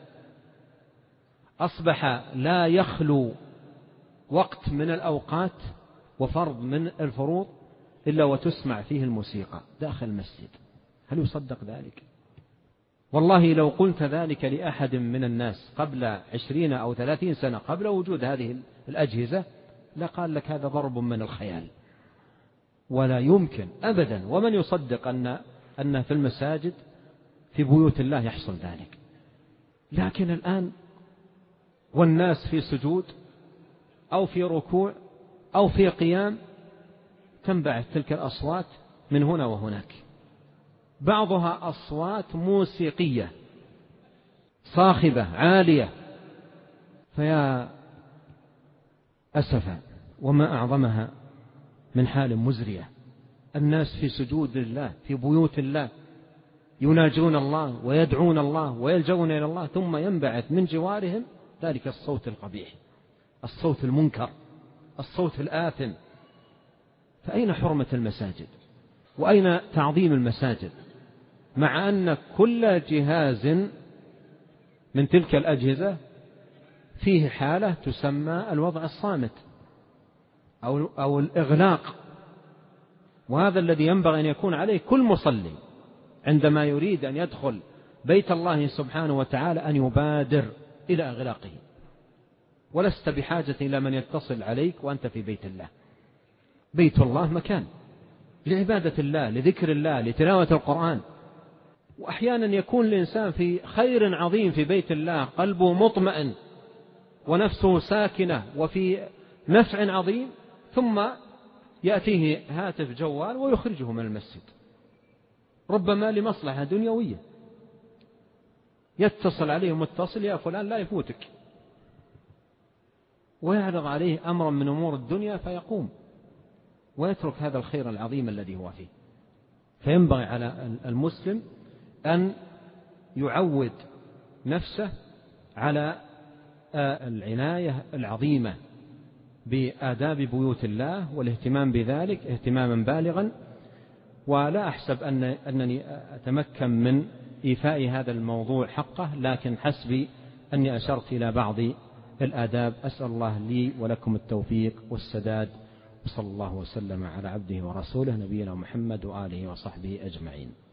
أصبح لا يخلو وقت من الأوقات وفرض من الفروض إلا وتسمع فيه الموسيقى داخل المسجد؟ هل يصدق ذلك؟ والله لو قلت ذلك لأحد من الناس قبل 20 أو 30 سنة قبل وجود هذه الأجهزة لقال لك هذا ضرب من الخيال، ولا يمكن أبدا. ومن يصدق أن في المساجد في بيوت الله يحصل ذلك؟ لكن الآن والناس في سجود أو في ركوع أو في قيام تنبعث تلك الأصوات من هنا وهناك، بعضها أصوات موسيقية صاخبة عالية، فيا أسفا وما أعظمها من حال مزرية. الناس في سجود الله في بيوت الله يناجون الله ويدعون الله ويلجون إلى الله، ثم ينبعث من جوارهم ذلك الصوت القبيح، الصوت المنكر، الصوت الآثم. فأين حرمة المساجد؟ وأين تعظيم المساجد؟ مع أن كل جهاز من تلك الأجهزة فيه حالة تسمى الوضع الصامت أو الإغلاق، وهذا الذي ينبغي أن يكون عليه كل مصلي عندما يريد أن يدخل بيت الله سبحانه وتعالى أن يبادر إلى إغلاقه، ولست بحاجة إلى من يتصل عليك وأنت في بيت الله. بيت الله مكان لعبادة الله، لذكر الله، لتلاوة القرآن. وأحيانا يكون الإنسان في خير عظيم في بيت الله، قلبه مطمئن ونفسه ساكنة وفي نفع عظيم، ثم يأتيه هاتف جوال ويخرجه من المسجد، ربما لمصلحة دنيوية. يتصل عليه متصل: يا فلان لا يفوتك، ويعرض عليه أمرا من أمور الدنيا فيقوم ويترك هذا الخير العظيم الذي هو فيه. فينبغي على المسلم أن يعود نفسه على العناية العظيمة بآداب بيوت الله والاهتمام بذلك اهتماما بالغا. ولا أحسب أنني أتمكن من إيفاء هذا الموضوع حقه، لكن حسبي أني أشرت إلى بعض الآداب. أسأل الله لي ولكم التوفيق والسداد، وصلى الله وسلم على عبده ورسوله نبينا محمد وآله وصحبه أجمعين.